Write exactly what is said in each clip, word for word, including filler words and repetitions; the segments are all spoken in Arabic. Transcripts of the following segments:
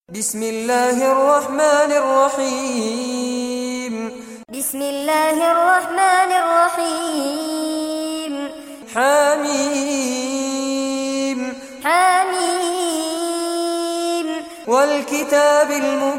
بسم الله الرحمن الرحيم بسم الله الرحمن الرحيم حميم حميم والكتاب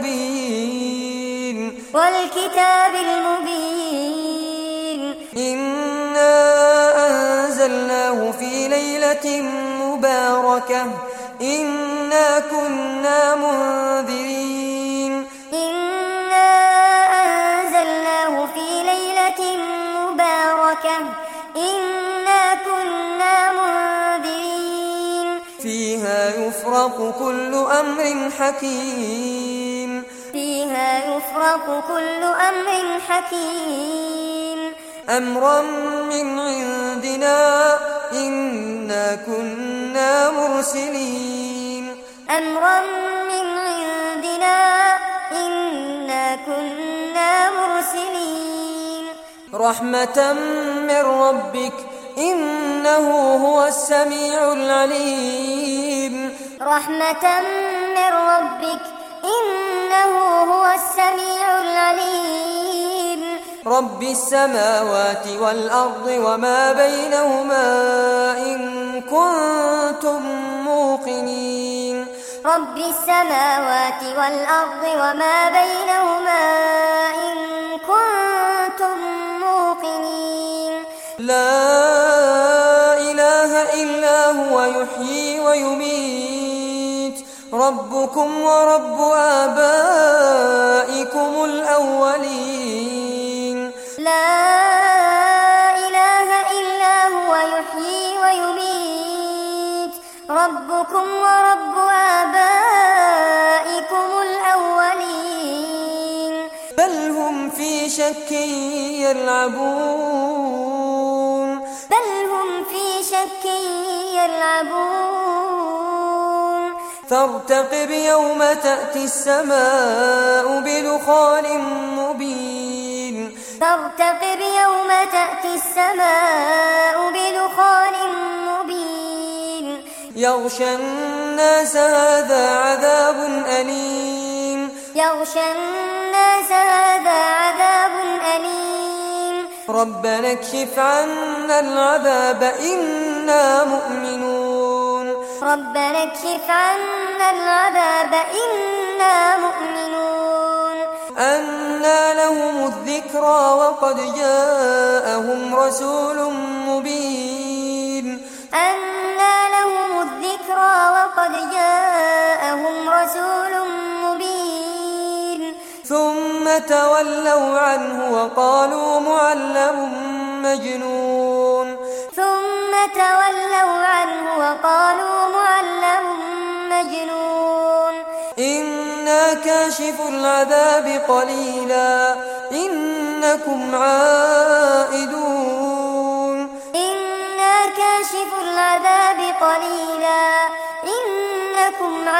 المبين والكتاب المبين إنا أنزلناه في ليلة مباركة إنا كنا منذرين إنا أنزلناه في ليلة مباركة إنا كنا منذرين فيها يفرق كل أمر حكيم فيها يفرق كل أمر حكيم أمرا من عندنا إنا كنا مرسلين أمرا من عندنا إنا كنا مرسلين رحمة من ربك إنه هو السميع العليم رحمة من ربك إنه هو السميع العليم رب السماوات والأرض وما بينهما إن كنتم موقنين رب السماوات والأرض وما بينهما إن كنتم موقنين لا إله إلا هو يحيي ويميت ربكم ورب آبائكم الأولين لا إله إلا هو يحيي ويميت ربكم ورب آبائكم الأولين بل هم في شك يلعبون بل هم في شك يلعبون فارتقب يوم تأتي السماء بدخان مبين فارتقب يوم تأتي السماء بدخان مبين يغشى الناس هذا عذاب أليم يغشى الناس هذا عذاب أليم ربنا اكشف عنا العذاب إنا مؤمنون ربنا اكشف عنا العذاب إنا مؤمنون أنى لهم الذكرى وقد جاءهم رسول مبين أنى لهم الذكرى وقد جاءهم رسول مبين ثم تولوا عنه وقالوا معلم مجنون ثم تولوا عنه وقالوا معلم مجنون إنا كاشف العذاب قليلا إنكم عائدون إنا كاشف العذاب قليلا إنكم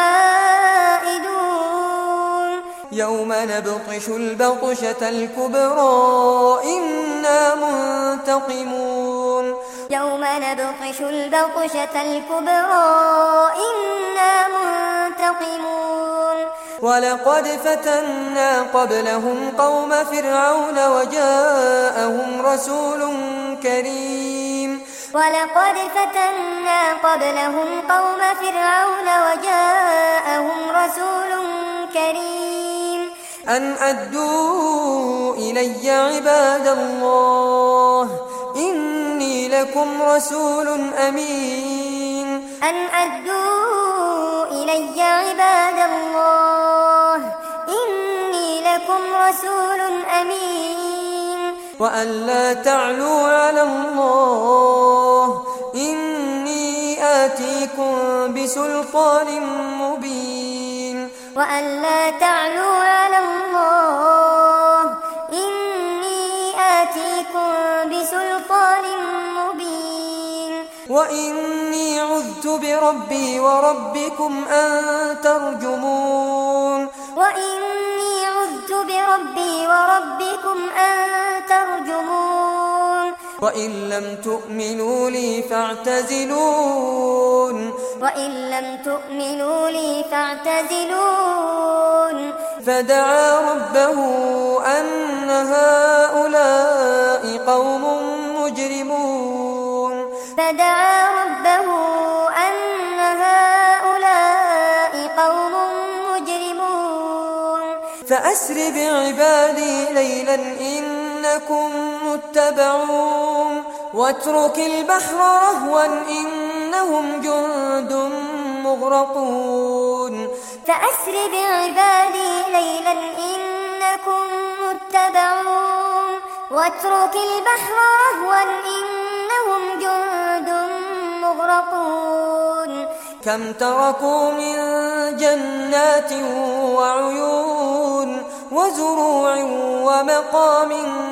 عائدون يوم نبطش البطشة الكبرى إنا منتقمون يوم نبطش البطشة الكبرى إنا منتقمون ولقد فتنا قبلهم قوم فرعون وجاءهم رسول كريم ولقد فتنا قبلهم قوم فرعون وجاءهم رسول كريم أن أدوا إلي عباد الله إني لكم رسول أمين أن أدوا إلي عباد الله إني لكم رسول أمين وأن لا تعلوا على الله إني آتيكم بسلطان مبين وأن لا تعلوا على الله إني آتيكم بسلطان مبين وإني عذت بربي وربكم أن ترجمون وإني عذت بربي وربكم أن ترجمون وإن لم تؤمنوا لي فاعتزلون وإن لم تؤمنوا لي فاعتزلون فدعا ربه أن هؤلاء قوم مجرمون فدعا ربه أن هؤلاء قوم مجرمون فأسر بعبادي ليلا إنكم متبعون واترك البحر رهوا إنهم جند مغرقون فأسر بعبادي ليلا إنكم متبعون واترك البحر رهوا إنهم جند مغرقون كم تركوا من جنات وعيون وزروع ومقام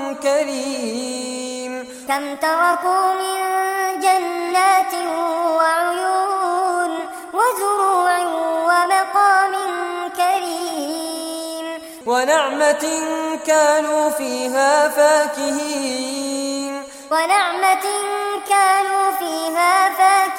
كريم كم تركوا من جنات وعيون وزروع ومقام كريم ونعمة كانوا فيها فاكهين ونعمة كانوا فيها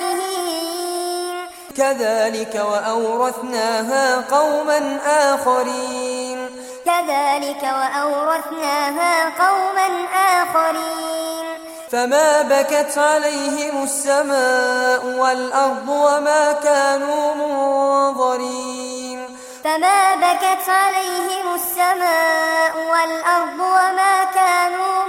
فاكهين كذلك وأورثناها قوما آخرين كذلك وأورثناها قوما آخرين فما بكت عليهم السماء والأرض وما كانوا منظرين فما بكت عليهم السماء والأرض وما كانوا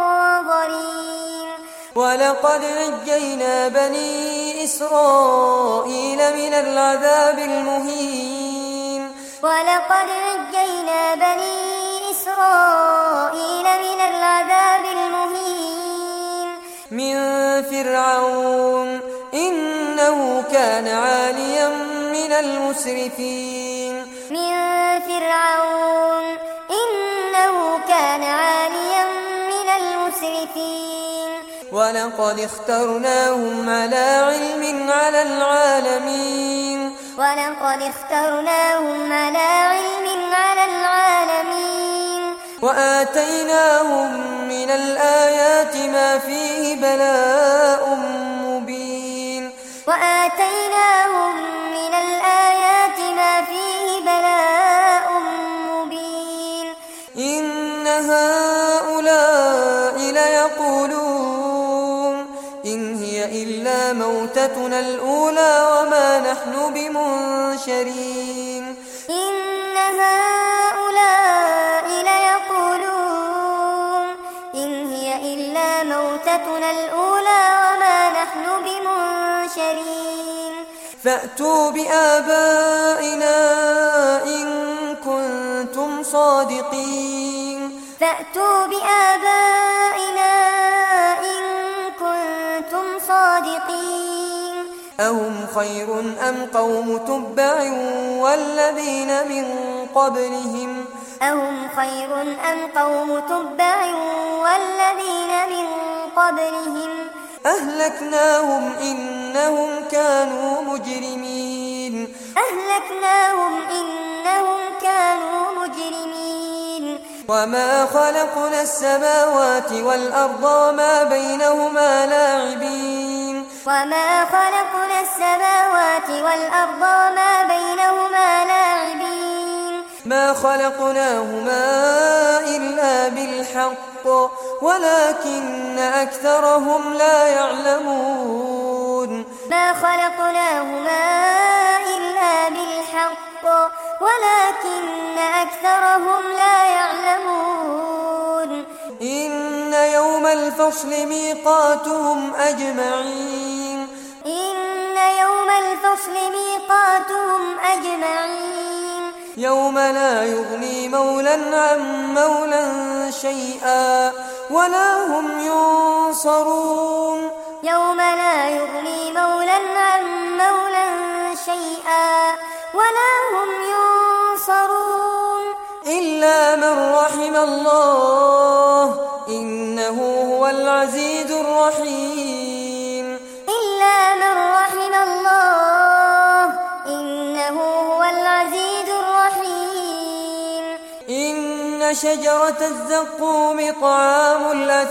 منظرين ولقد نجينا بني إسرائيل من العذاب المهين ولقد نجينا بني إسرائيل من العذاب المهين من فرعون إنه كان عاليا من المسرفين من فرعون إنه كان عاليا من المسرفين ولقد اخترناهم على علم على العالمين ولقد اخترناهم على علم على العالمين وآتيناهم من الآيات ما فيه بلاء مبين وآتيناهم من الآيات ما فيه بلاء مبين إن هؤلاء ليقولون إن هي إلا موتتنا الأولى وما نحن بمنشرين إن هؤلاء ليقولون إن هي إلا موتتنا الأولى وما نحن بمنشرين فأتوا بآبائنا إن كنتم صادقين فأتوا بآبائنا إن كنتم صادقين أهم خير أم قوم تبع والذين من قبلهم أهم خير أم قوم تبع والذين من قبلهم أهلكناهم إنهم كانوا مجرمين أهلكناهم إنهم كانوا مجرمين وما خلقنا السماوات والأرض وما بينهما لاعبين وما خلقنا السماوات والأرض وما بينهما لاعبين ما خلقناهما إلا بالحق ولكن أكثرهم لا يعلمون ما خلقناهما إلا بالحق ولكن أكثرهم لا يعلمون إن يوم الفصل ميقاتهم أجمعين إن يوم الفصل ميقاتهم أجمعين يوم لا يغني مولى عن مولى شيئا ولا هم ينصرون يوم لا يغني مولى عن مولى شيئا ولا هم ينصرون إلا من رحم الله إنه هو العزيز الرحيم إلا من رحم الله إنه هو العزيز الرحيم إن شجرة الزقوم طعام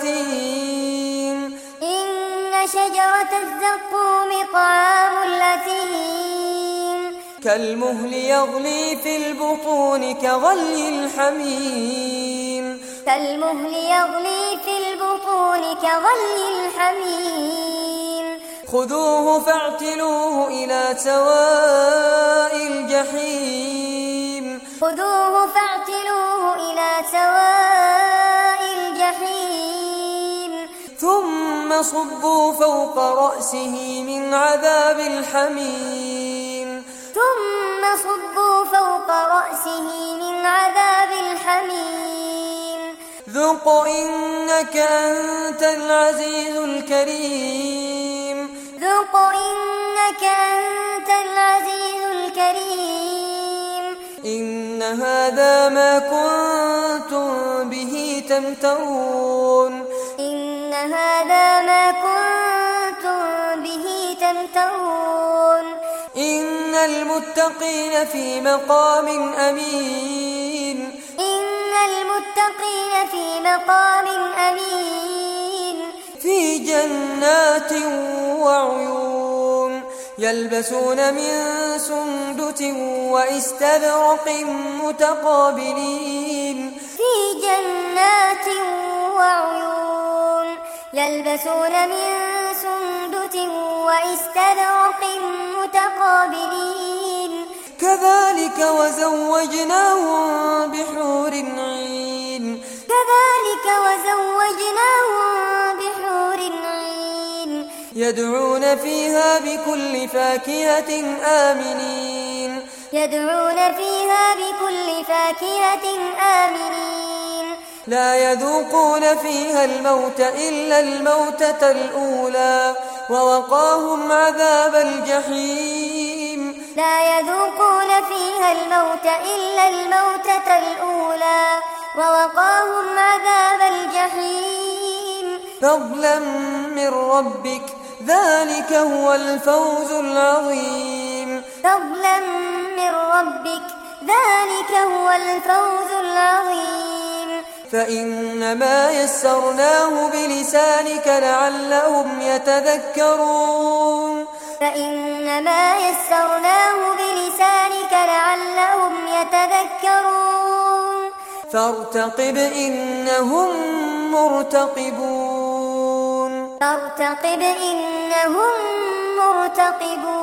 الأثيم إن شجرة الزقوم طعام الأثيم كالمهل يغلي في البطون كغلي الحميم كالمهل يغلي في البطون كغلي الحميم خذوه فاعتلوه إلى سواء الجحيم خذوه فاعتلوه إلى سواء الجحيم ثم صبوا فوق رأسه من عذاب الحميم ثم صبوا فوق رأسه من عذاب الحميم ذق إنك أنت العزيز الكريم ذق إنك أنت العزيز الكريم إن هذا ما كنتم به تمترون إن هذا ما كنتم به تمترون إن المتقين في مقام أمين إن المتقين في مقام أمين في جنات وعيون يلبسون من سندس وإستبرق متقابلين في جنات وعيون يلبسون من سندس وإستبرق متقابلين كذلك وزوجناهم بحور عين كذلك وزوجناهم بحور عين يدعون فيها بكل فاكهة آمنين يدعون فيها بكل فاكهة آمنين لا يذوقون فيها الموت إلا الموتة الأولى ووقاهم عذاب الجحيم لا يذوقون فيها الموت إلا الموتة الأولى ووقاهم عذاب الجحيم فضلا من ربك ذلك هو الفوز العظيم فضلا من ربك ذلك هو الفوز العظيم فإنما يسرناه بلسانك لعلهم يتذكرون فإنما يسرناه بلسانك لعلهم يتذكرون فارتقب إنهم مرتقبون فارتقب إنهم مرتقبون